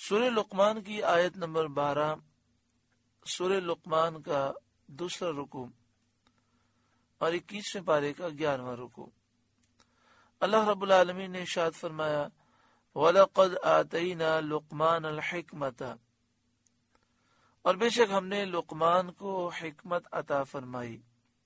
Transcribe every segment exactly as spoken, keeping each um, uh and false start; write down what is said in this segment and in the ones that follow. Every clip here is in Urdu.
سورہ لقمان کی آیت نمبر بارہ، سورہ لقمان کا دوسرا رکوع اور اکیسویں پارے کا گیارہواں رکوع۔ اللہ رب العالمین نے ارشاد فرمایا وَلَقَدْ آتَيْنَا لُقْمَانَ الْحِكْمَةَ، اور بے شک ہم نے لقمان کو حکمت عطا فرمائی۔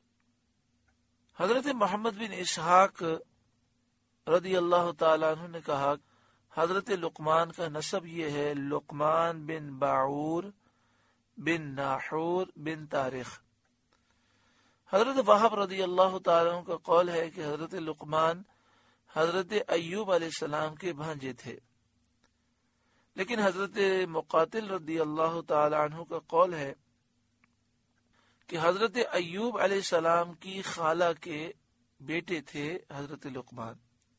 حضرت محمد بن اسحاق رضی اللہ تعالیٰ عنہ نے کہا حضرت لقمان کا نسب یہ ہے لقمان بن باعور بن ناحور بن تارخ۔ حضرت وہب رضی اللہ تعالیٰ عنہ کا قول ہے کہ حضرت لقمان حضرت ایوب علیہ السلام کے بھانجے تھے، لیکن حضرت مقاتل رضی اللہ تعالی عنہ کا قول ہے کہ حضرت ایوب علیہ السلام کی خالہ کے بیٹے تھے حضرت لقمان۔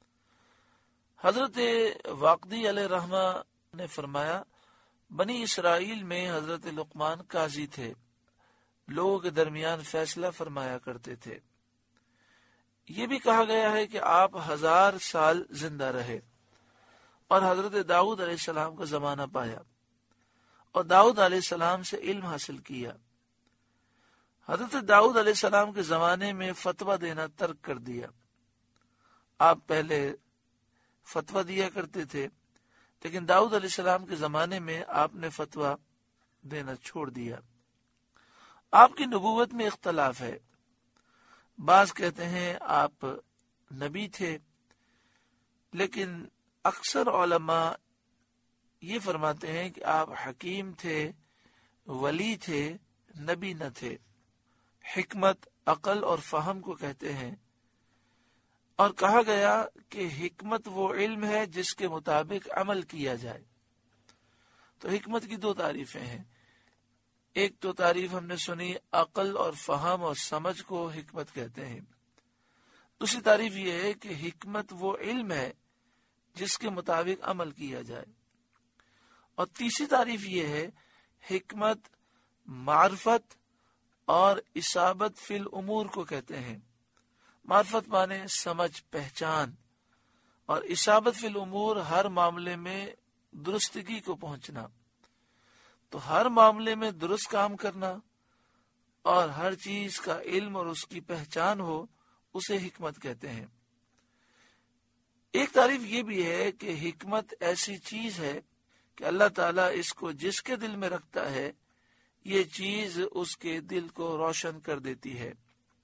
حضرت واقدی علیہ رحمہ نے فرمایا بنی اسرائیل میں حضرت لقمان قاضی تھے، لوگوں کے درمیان فیصلہ فرمایا کرتے تھے۔ یہ بھی کہا گیا ہے کہ آپ ہزار سال زندہ رہے اور حضرت داؤد علیہ السلام کا زمانہ پایا اور داؤد علیہ السلام سے علم حاصل کیا۔ حضرت داؤد علیہ السلام کے زمانے میں فتویٰ دینا ترک کر دیا۔ آپ پہلے فتویٰ دیا کرتے تھے، لیکن داؤد علیہ السلام کے زمانے میں آپ نے فتویٰ دینا چھوڑ دیا۔ آپ کی نبوت میں اختلاف ہے، بعض کہتے ہیں آپ نبی تھے، لیکن اکثر علماء یہ فرماتے ہیں کہ آپ حکیم تھے، ولی تھے، نبی نہ تھے۔ حکمت عقل اور فہم کو کہتے ہیں، اور کہا گیا کہ حکمت وہ علم ہے جس کے مطابق عمل کیا جائے۔ تو حکمت کی دو تعریفیں ہیں، ایک تو تعریف ہم نے سنی عقل اور فہم اور سمجھ کو حکمت کہتے ہیں، دوسری تعریف یہ ہے کہ حکمت وہ علم ہے جس کے مطابق عمل کیا جائے، اور تیسری تعریف یہ ہے حکمت معرفت اور اصابت فی الامور کو کہتے ہیں۔ معرفت مانے سمجھ پہچان، اور اصابت فی الامور ہر معاملے میں درستگی کو پہنچنا۔ تو ہر معاملے میں درست کام کرنا اور ہر چیز کا علم اور اس کی پہچان ہو، اسے حکمت کہتے ہیں۔ ایک تعریف یہ بھی ہے کہ حکمت ایسی چیز ہے کہ اللہ تعالیٰ اس کو جس کے دل میں رکھتا ہے یہ چیز اس کے دل کو روشن کر دیتی ہے۔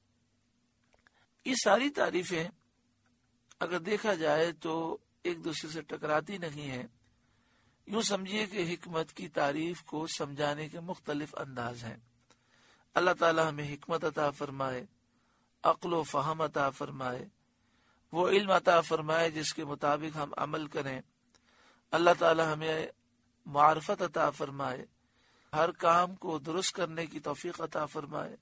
یہ ساری تعریفیں اگر دیکھا جائے تو ایک دوسرے سے ٹکراتی نہیں ہیں۔ یوں سمجھیے کہ حکمت کی تعریف کو سمجھانے کے مختلف انداز ہیں۔ اللہ تعالیٰ ہمیں حکمت عطا فرمائے، عقل و فہم عطا فرمائے، وہ علم عطا فرمائے جس کے مطابق ہم عمل کریں۔ اللہ تعالیٰ ہمیں معرفت عطا فرمائے، ہر کام کو درست کرنے کی توفیق عطا فرمائے۔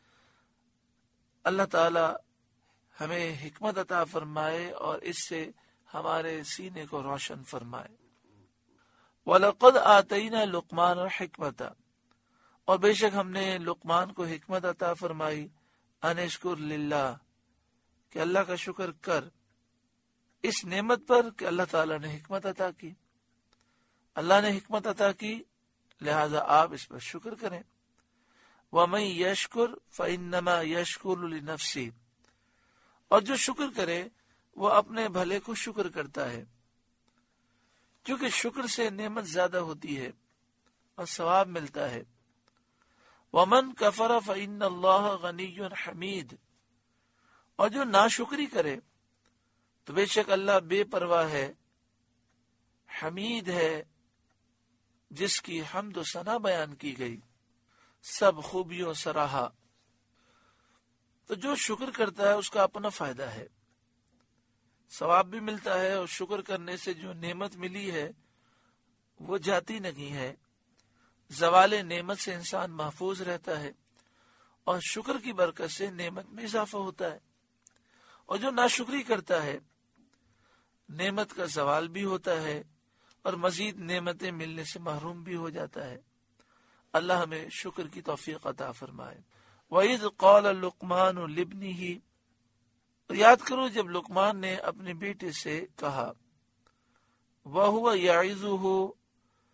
اللہ تعالیٰ ہمیں حکمت عطا فرمائے اور اس سے ہمارے سینے کو روشن فرمائے۔ وَلَقَدْ آتَيْنَا لُقْمَانَ الْحِكْمَةَ، اور بے شک ہم نے لقمان کو حکمت عطا فرمائی، ان اشکر للہ، کہ اللہ کا شکر کر اس نعمت پر کہ اللہ تعالیٰ نے حکمت عطا کی۔ اللہ نے حکمت عطا کی، لہذا آپ اس پر شکر کریں۔ وَمَن يَشْكُرْ فَإِنَّمَا يَشْكُرُ لِنَفْسِهِ، اور جو شکر کرے وہ اپنے بھلے کو شکر کرتا ہے، کیونکہ شکر سے نعمت زیادہ ہوتی ہے اور ثواب ملتا ہے۔ وَمَن كَفَرَ فَإِنَّ اللَّهَ غَنِيٌّ حَمِيدٌ، اور جو ناشکری کرے تو بے شک اللہ بے پرواہ ہے، حمید ہے، جس کی حمد و ثنا بیان کی گئی، سب خوبیوں سراہا۔ تو جو شکر کرتا ہے اس کا اپنا فائدہ ہے، ثواب بھی ملتا ہے، اور شکر کرنے سے جو نعمت ملی ہے وہ جاتی نہیں ہے، زوال نعمت سے انسان محفوظ رہتا ہے، اور شکر کی برکت سے نعمت میں اضافہ ہوتا ہے۔ اور جو ناشکری کرتا ہے نعمت کا زوال بھی ہوتا ہے اور مزید نعمتیں ملنے سے محروم بھی ہو جاتا ہے۔ اللہ ہمیں شکر کی توفیق عطا فرمائے۔ وَإِذْ قَالَ لُقْمَانُ لِابْنِهِ، یاد کرو جب لقمان نے اپنے بیٹے سے کہا، وَهُوَ يَعِظُهُ،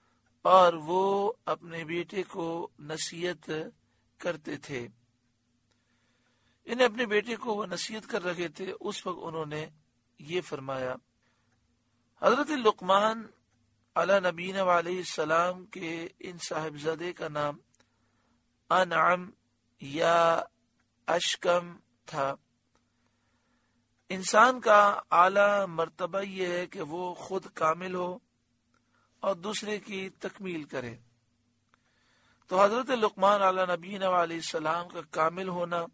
اور وہ اپنے بیٹے کو نصیحت کرتے تھے، انہیں اپنے بیٹے کو وہ نصیحت کر رہے تھے، اس وقت انہوں نے یہ فرمایا۔ حضرت لقمان علی نبینا علیہ السلام کے ان صاحبزادے کا نام انعم یا اشکم تھا۔ انسان کا اعلیٰ مرتبہ یہ ہے کہ وہ خود کامل ہو اور دوسرے کی تکمیل کرے، تو حضرت لقمان علی نبینا علیہ السلام کا کامل ہونا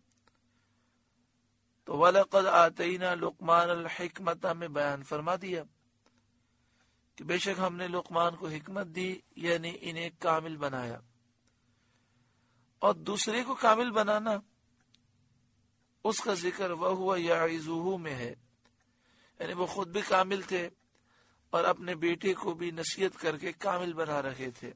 تو وَلَقَدْ آتَيْنَا لُقْمَانَ الْحِكْمَةَ میں بیان فرما دیا کہ بے شک ہم نے لقمان کو حکمت دی، یعنی انہیں کامل بنایا۔ اور دوسرے کو کامل بنانا اس کا ذکر وَهُوَ يَعِظُهُ میں ہے، یعنی وہ خود بھی کامل تھے اور اپنے بیٹے کو بھی نصیحت کر کے کامل بنا رہے تھے۔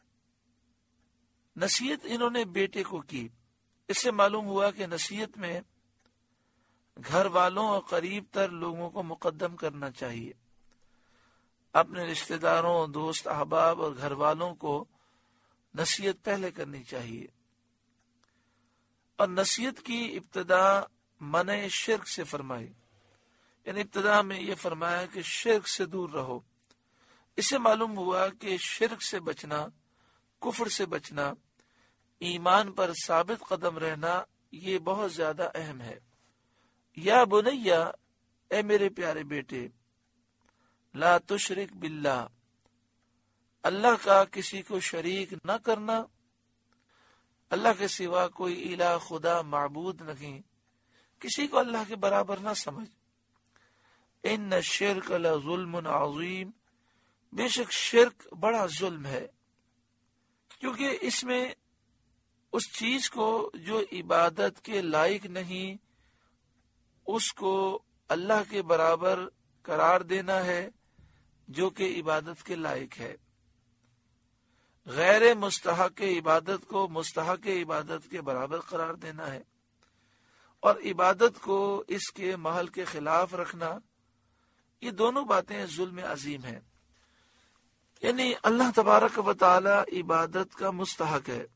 نصیحت انہوں نے بیٹے کو کی، اس سے معلوم ہوا کہ نصیحت میں گھر والوں اور قریب تر لوگوں کو مقدم کرنا چاہیے، اپنے رشتہ داروں، دوست، احباب اور گھر والوں کو نصیحت پہلے کرنی چاہیے۔ اور نصیحت کی ابتدا منع شرک سے فرمائی، یعنی ابتدا میں یہ فرمایا کہ شرک سے دور رہو۔ اس سے معلوم ہوا کہ شرک سے بچنا، کفر سے بچنا، ایمان پر ثابت قدم رہنا یہ بہت زیادہ اہم ہے۔ یا بنیا، اے میرے پیارے بیٹے، لا تشرک باللہ، اللہ کا کسی کو شریک نہ کرنا، اللہ کے سوا کوئی الہ خدا معبود نہیں، کسی کو اللہ کے برابر نہ سمجھ۔ ان الشرک لظلم عظیم، بے شک شرک بڑا ظلم ہے، کیونکہ اس میں اس چیز کو جو عبادت کے لائق نہیں اس کو اللہ کے برابر قرار دینا ہے جو کہ عبادت کے لائق ہے، غیر مستحق عبادت کو مستحق عبادت کے برابر قرار دینا ہے، اور عبادت کو اس کے محل کے خلاف رکھنا، یہ دونوں باتیں ظلم عظیم ہیں۔ یعنی اللہ تبارک و تعالی عبادت کا مستحق ہے،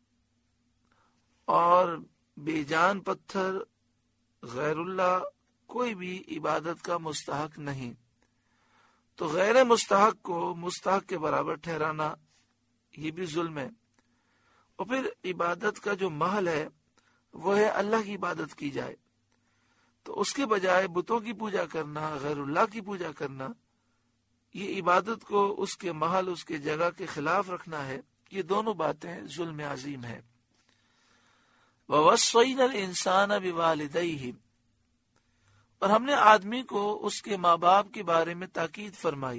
اور بے جان پتھر غیر اللہ کوئی بھی عبادت کا مستحق نہیں، تو غیر مستحق کو مستحق کے برابر ٹھہرانا یہ بھی ظلم ہے۔ اور پھر عبادت کا جو محل ہے وہ ہے اللہ کی عبادت کی جائے، تو اس کے بجائے بتوں کی پوجا کرنا، غیر اللہ کی پوجا کرنا، یہ عبادت کو اس کے محل، اس کے جگہ کے خلاف رکھنا ہے، یہ دونوں باتیں ظلم عظیم ہے۔ وَوَصَّيْنَا الْإِنسَانَ بِوَالِدَيْهِ، اور ہم نے آدمی کو اس کے ماں باپ کے بارے میں تاکید فرمائی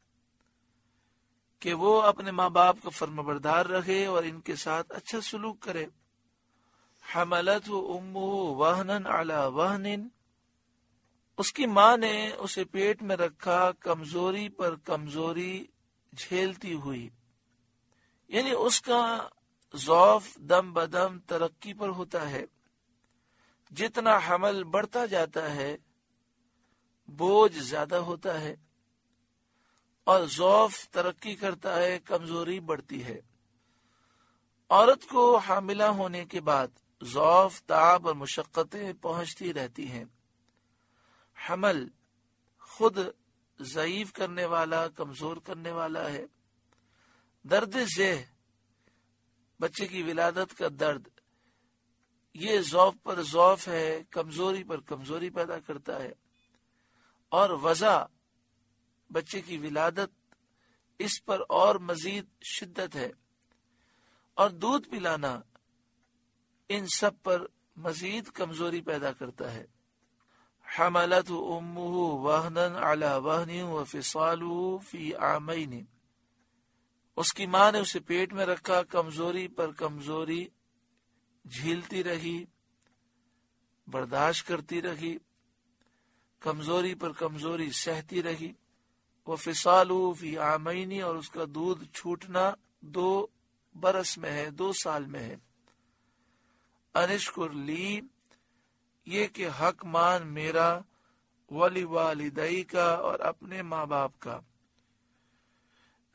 کہ وہ اپنے ماں باپ کا فرمانبردار رہے اور ان کے ساتھ اچھا سلوک کرے۔ حملتہ امہ وہنًا علی وہن، اس کی ماں نے اسے پیٹ میں رکھا کمزوری پر کمزوری جھیلتی ہوئی، یعنی اس کا ضعف دم بدم ترقی پر ہوتا ہے، جتنا حمل بڑھتا جاتا ہے بوجھ زیادہ ہوتا ہے، اور ضعف ترقی کرتا ہے، کمزوری بڑھتی ہے۔ عورت کو حاملہ ہونے کے بعد ضعف، تعب اور مشقتیں پہنچتی رہتی ہیں۔ حمل خود ضعیف کرنے والا، کمزور کرنے والا ہے۔ درد ذہ، بچے کی ولادت کا درد، یہ ضعف پر ضعف ہے، کمزوری پر کمزوری پیدا کرتا ہے۔ اور وضع، بچے کی ولادت، اس پر اور مزید شدت ہے۔ اور دودھ پلانا ان سب پر مزید کمزوری پیدا کرتا ہے۔ حملتہ امہ وہنًا علی وہن وفصالہ فی عامین، اس کی ماں نے اسے پیٹ میں رکھا، کمزوری پر کمزوری جھیلتی رہی، برداشت کرتی رہی، کمزوری پر کمزوری سہتی رہی۔ وفصالہ فی عامین، اور اس کا دودھ چھوٹنا دو برس میں ہے، دو سال میں ہے۔ انشکر لی، یہ کہ حق مان میرا، ولی والدئی کا، اور اپنے ماں باپ کا۔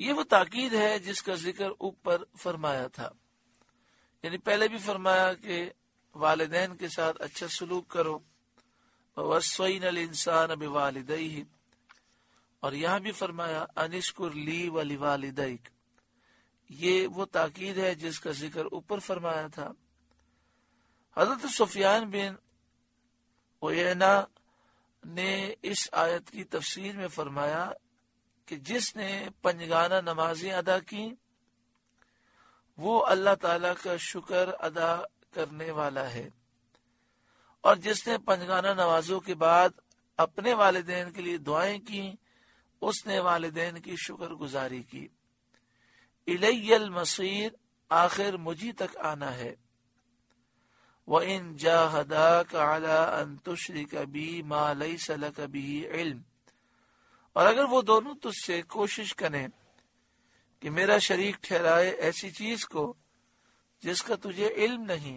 یہ وہ تاکید ہے جس کا ذکر اوپر فرمایا تھا، یعنی پہلے بھی فرمایا کہ والدین کے ساتھ اچھا سلوک کرو، وَوَصَّيْنَا الْإِنسَانَ بِوَالِدَيْهِ، اور یہاں بھی فرمایا انشکر لی وَلِوَالِدَيْكَ، یہ وہ تاکید ہے جس کا ذکر اوپر فرمایا تھا۔ حضرت سفیان بن عیینہ نے اس آیت کی تفسیر میں فرمایا کہ جس نے پنجگانہ نمازیں ادا کی وہ اللہ تعالیٰ کا شکر ادا کرنے والا ہے، اور جس نے پنجگانہ نمازوں کے بعد اپنے والدین کے لیے دعائیں کی اس نے والدین کی شکر گزاری کی۔ الی المصیر، آخر مجھی تک آنا ہے۔ وَإِن جَاهَدَاكَ عَلَىٰ أَن تُشْرِكَ بِي مَا لَيْسَ لَكَ بِهِ عِلْم، اور اگر وہ دونوں تجھ سے کوشش کریں کہ میرا شریک ٹھہرائے ایسی چیز کو جس کا تجھے علم نہیں،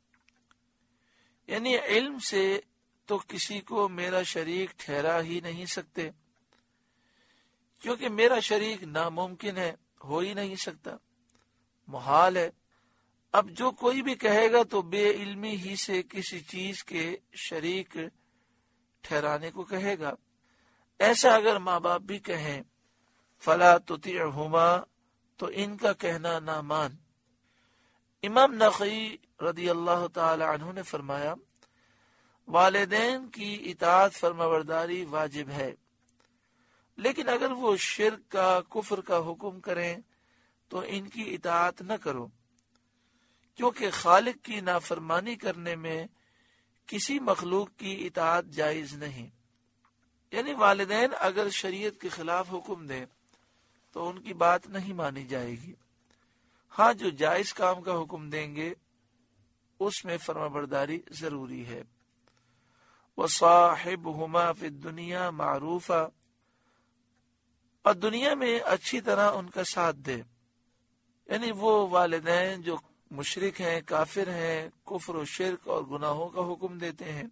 یعنی علم سے تو کسی کو میرا شریک ٹھہرا ہی نہیں سکتے، کیونکہ میرا شریک ناممکن ہے، ہو ہی نہیں سکتا، محال ہے۔ اب جو کوئی بھی کہے گا تو بے علمی ہی سے کسی چیز کے شریک ٹھہرانے کو کہے گا۔ ایسا اگر ماں باپ بھی کہیں فلا تطیعہما، تو ان کا کہنا نہ مان۔ امام نخعی رضی اللہ تعالی عنہ نے فرمایا والدین کی اطاعت فرمانبرداری واجب ہے، لیکن اگر وہ شرک کا کفر کا حکم کریں تو ان کی اطاعت نہ کرو، کیونکہ خالق کی نافرمانی کرنے میں کسی مخلوق کی اطاعت جائز نہیں۔ یعنی والدین اگر شریعت کے خلاف حکم دیں تو ان کی بات نہیں مانی جائے گی، ہاں جو جائز کام کا حکم دیں گے اس میں فرمانبرداری ضروری ہے۔ وَصَاحِبْهُمَا فِي الدُّنْيَا مَعْرُوفًا، اور دنیا میں اچھی طرح ان کا ساتھ دے، یعنی وہ والدین جو مشرک ہیں، کافر ہیں، کفر و شرک اور گناہوں کا حکم دیتے ہیں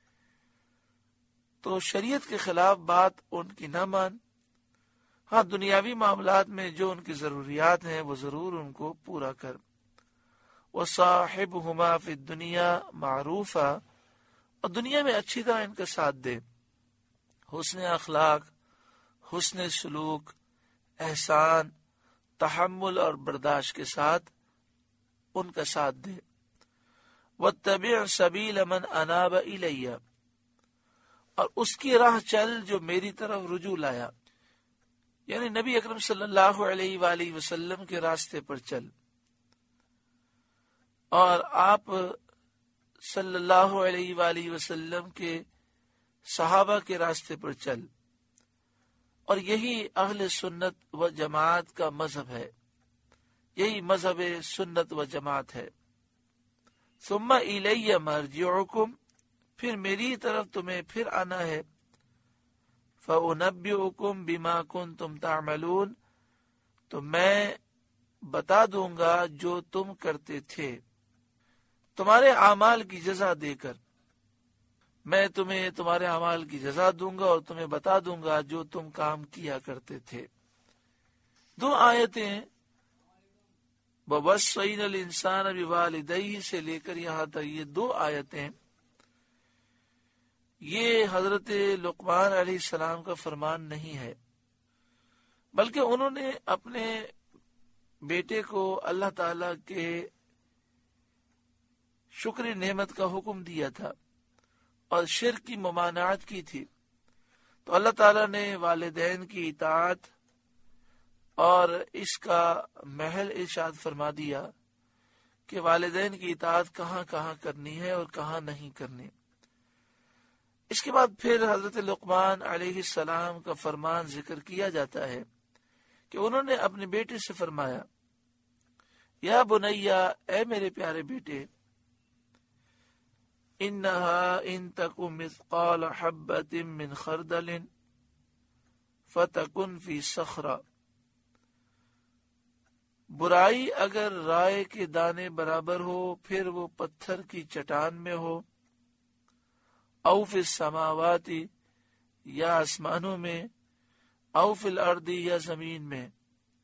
تو شریعت کے خلاف بات ان کی نہ مان، ہاں دنیاوی معاملات میں جو ان کی ضروریات ہیں وہ ضرور ان کو پورا کر۔ وَصَاحِبْهُمَا فِي الدُّنْيَا مَعْرُوفًا، اور دنیا میں اچھی طرح ان کا ساتھ دے، حسن اخلاق، حسن سلوک، احسان، تحمل اور برداشت کے ساتھ ان کا ساتھ دے۔ وَاتَّبِعْ سَبِيلَ مَنْ أَنَابَ إِلَيَّ، اور اس کی راہ چل جو میری طرف رجوع لایا، یعنی نبی اکرم صلی اللہ علیہ وآلہ وسلم کے راستے پر چل، اور آپ صلی اللہ علیہ وآلہ وسلم کے صحابہ کے راستے پر چل، اور یہی اہل سنت و جماعت کا مذہب ہے، یہی مذہب سنت و جماعت ہے۔ ثم الی مرجعکم، پھر میری طرف تمہیں پھر آنا ہے، فأنبئکم بما کنتم تعملون، تو میں بتا دوں گا جو تم کرتے تھے، تمہارے اعمال کی جزا دے کر میں تمہیں تمہارے اعمال کی جزا دوں گا اور تمہیں بتا دوں گا جو تم کام کیا کرتے تھے۔ دو آیتیں وَوَصَّيْنَا الْإِنسَانَ بِوَالِدَيْهِ سے لے کر یہاں تک، یہ دو آیتیں یہ حضرت لقمان علیہ السلام کا فرمان نہیں ہے، بلکہ انہوں نے اپنے بیٹے کو اللہ تعالی کے شکر نعمت کا حکم دیا تھا اور شرک کی ممانعت کی تھی، تو اللہ تعالیٰ نے والدین کی اطاعت اور اس کا محل ارشاد فرما دیا کہ والدین کی اطاعت کہاں کہاں کرنی ہے اور کہاں نہیں کرنی۔ اس کے بعد پھر حضرت لقمان علیہ السلام کا فرمان ذکر کیا جاتا ہے کہ انہوں نے اپنے بیٹے سے فرمایا یا بنیا، اے میرے پیارے بیٹے، انہا ان تکو مثقال حبۃ من خردل فتکن فی صخرہ، برائی اگر رائے کے دانے برابر ہو پھر وہ پتھر کی چٹان میں ہو، او فی السماوات یا آسمانوں میں، او فی الارض یا زمین میں،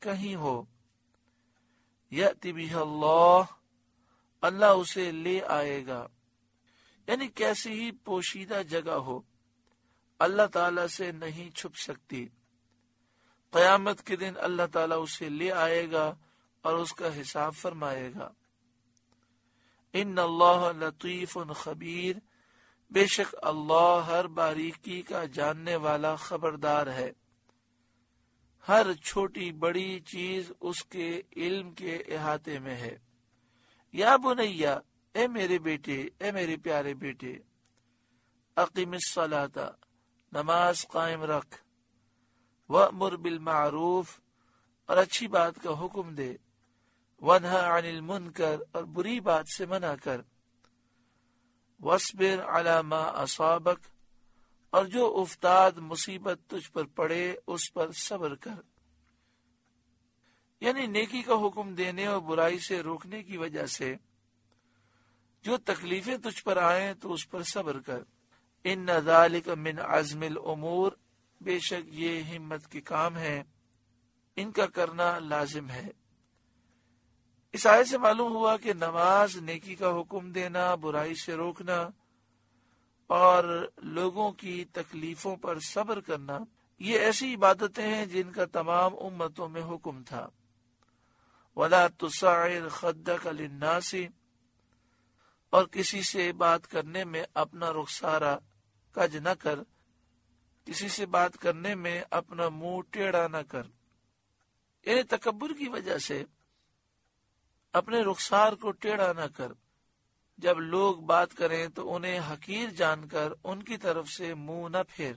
کہیں ہو، یأتی بہ اللہ، اللہ اسے لے آئے گا، یعنی کیسی ہی پوشیدہ جگہ ہو، اللہ تعالیٰ سے نہیں چھپ سکتی۔ قیامت کے دن اللہ تعالیٰ اسے لے آئے گا اور اس کا حساب فرمائے گا۔ ان اللہ لطیف خبیر، بے شک اللہ ہر باریکی کا جاننے والا خبردار ہے، ہر چھوٹی بڑی چیز اس کے علم کے احاطے میں ہے۔ یا بنیا، اے میرے بیٹے، اے میرے پیارے بیٹے، اقیم الصلاۃ، نماز قائم رکھ، وأمر بالمعروف، اور اچھی بات کا حکم دے، وانہا عن المنکر، اور بری بات سے منع کر، واصبر علی ما اصابک، اور جو افتاد مصیبت تجھ پر پڑے اس پر صبر کر۔ یعنی نیکی کا حکم دینے اور برائی سے روکنے کی وجہ سے جو تکلیفیں تجھ پر آئیں تو اس پر صبر کر۔ ان ذالک من عزم الامور، بے شک یہ ہمت کے کام ہیں، ان کا کرنا لازم ہے۔ اس آیت سے معلوم ہوا کہ نماز، نیکی کا حکم دینا، برائی سے روکنا اور لوگوں کی تکلیفوں پر صبر کرنا، یہ ایسی عبادتیں ہیں جن کا تمام امتوں میں حکم تھا۔ وَلَا تُصَعِّرْ خَدَّكَ لِلنَّاسِ، اور کسی سے بات کرنے میں اپنا رخسارہ کج نہ کر، کسی سے بات کرنے میں اپنا منہ ٹیڑھا نہ کر، یعنی تکبر کی وجہ سے اپنے رخسار کو ٹیڑھا نہ کر۔ جب لوگ بات کریں تو انہیں حقیر جان کر ان کی طرف سے منہ نہ پھیر،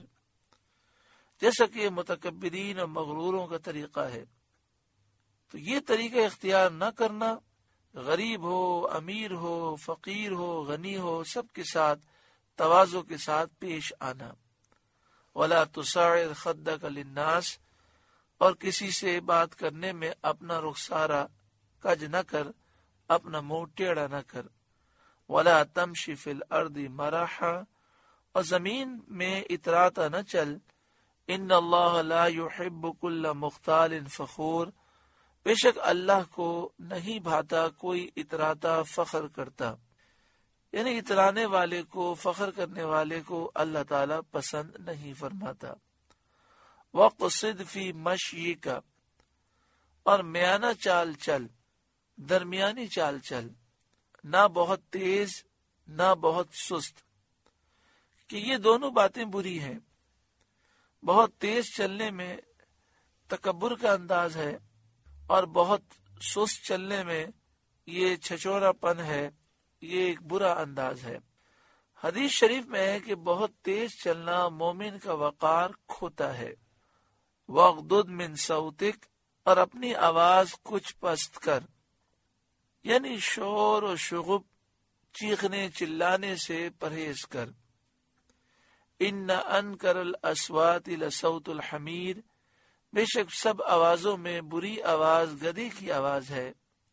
جیسا کہ متکبرین اور مغروروں کا طریقہ ہے۔ تو یہ طریقہ اختیار نہ کرنا، غریب ہو، امیر ہو، فقیر ہو، غنی ہو، سب کے ساتھ تواضع کے ساتھ پیش آنا۔ وَلَا تُصَعِّرْ خَدَّكَ لِلنَّاسِ، اور کسی سے بات کرنے میں اپنا رخسارہ کج نہ کر، اپنا منہ ٹیڑھا نہ کر۔ وَلَا تَمْشِ فِي الْأَرْضِ مَرَحًا، اور زمین میں اتراتا نہ چل۔ إِنَّ اللَّهَ لَا يُحِبُّ كُلَّ مُخْتَالٍ فَخُورٍ، بے شک اللہ کو نہیں بھاتا کوئی اتراتا فخر کرتا، یعنی اترانے والے کو، فخر کرنے والے کو اللہ تعالیٰ پسند نہیں فرماتا۔ وَقْصِدْ فِي مَشْيِكَ، اور میانہ چال چل، درمیانی چال چل، نہ بہت تیز نہ بہت سست، کہ یہ دونوں باتیں بری ہیں۔ بہت تیز چلنے میں تکبر کا انداز ہے، اور بہت سست چلنے میں یہ چھچورا پن ہے، یہ ایک برا انداز ہے۔ حدیث شریف میں ہے کہ بہت تیز چلنا مومن کا وقار کھوتا ہے۔ وَاغْضُضْ مِنْ صَوْتِكَ، اور اپنی آواز کچھ پست کر، یعنی شور و شغب، چیخنے چلانے سے پرہیز کر۔ إِنَّ أَنْكَرَ الْأَصْوَاتِ لَصَوْتُ الْحَمِيرِ، بے شک سب آوازوں میں بری آواز گدھے کی آواز ہے۔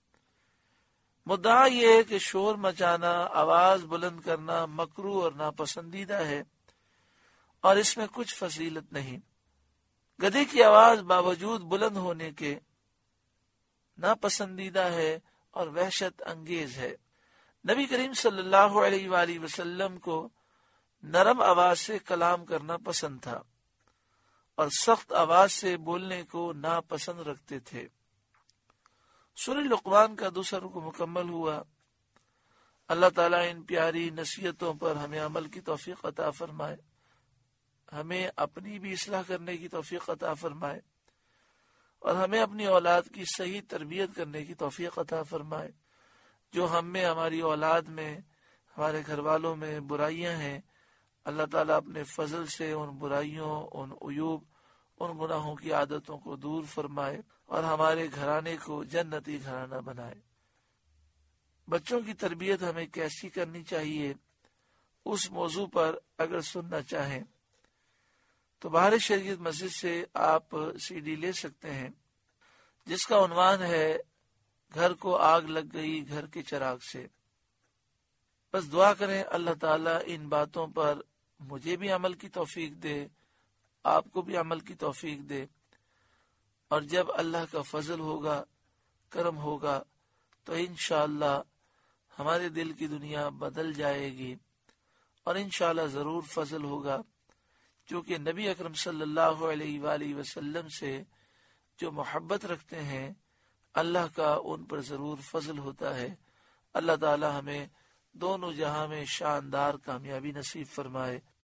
مدعا یہ ہے کہ شور مچانا، آواز بلند کرنا مکروہ اور ناپسندیدہ ہے، اور اس میں کچھ فضیلت نہیں۔ گدھے کی آواز باوجود بلند ہونے کے ناپسندیدہ ہے اور وحشت انگیز ہے۔ نبی کریم صلی اللہ علیہ وآلہ وسلم کو نرم آواز سے کلام کرنا پسند تھا، اور سخت آواز سے بولنے کو ناپسند رکھتے تھے۔ سورہ لقمان کا دوسرا رکوع مکمل ہوا۔ اللہ تعالیٰ ان پیاری نصیحتوں پر ہمیں عمل کی توفیق عطا فرمائے، ہمیں اپنی بھی اصلاح کرنے کی توفیق عطا فرمائے، اور ہمیں اپنی اولاد کی صحیح تربیت کرنے کی توفیق عطا فرمائے۔ جو ہم میں، ہماری اولاد میں، ہمارے گھر والوں میں برائیاں ہیں، اللہ تعالیٰ اپنے فضل سے ان برائیوں، ان عیوب، ان گناہوں کی عادتوں کو دور فرمائے، اور ہمارے گھرانے کو جنتی گھرانہ بنائے۔ بچوں کی تربیت ہمیں کیسی کرنی چاہیے، اس موضوع پر اگر سننا چاہیں تو باہر شریعت مسجد سے آپ سی ڈی لے سکتے ہیں، جس کا عنوان ہے گھر کو آگ لگ گئی گھر کے چراغ سے۔ بس دعا کریں اللہ تعالیٰ ان باتوں پر مجھے بھی عمل کی توفیق دے، آپ کو بھی عمل کی توفیق دے، اور جب اللہ کا فضل ہوگا، کرم ہوگا، تو انشاءاللہ ہمارے دل کی دنیا بدل جائے گی، اور انشاءاللہ ضرور فضل ہوگا، کیونکہ نبی اکرم صلی اللہ علیہ وآلہ وسلم سے جو محبت رکھتے ہیں اللہ کا ان پر ضرور فضل ہوتا ہے۔ اللہ تعالی ہمیں دونوں جہاں میں شاندار کامیابی نصیب فرمائے۔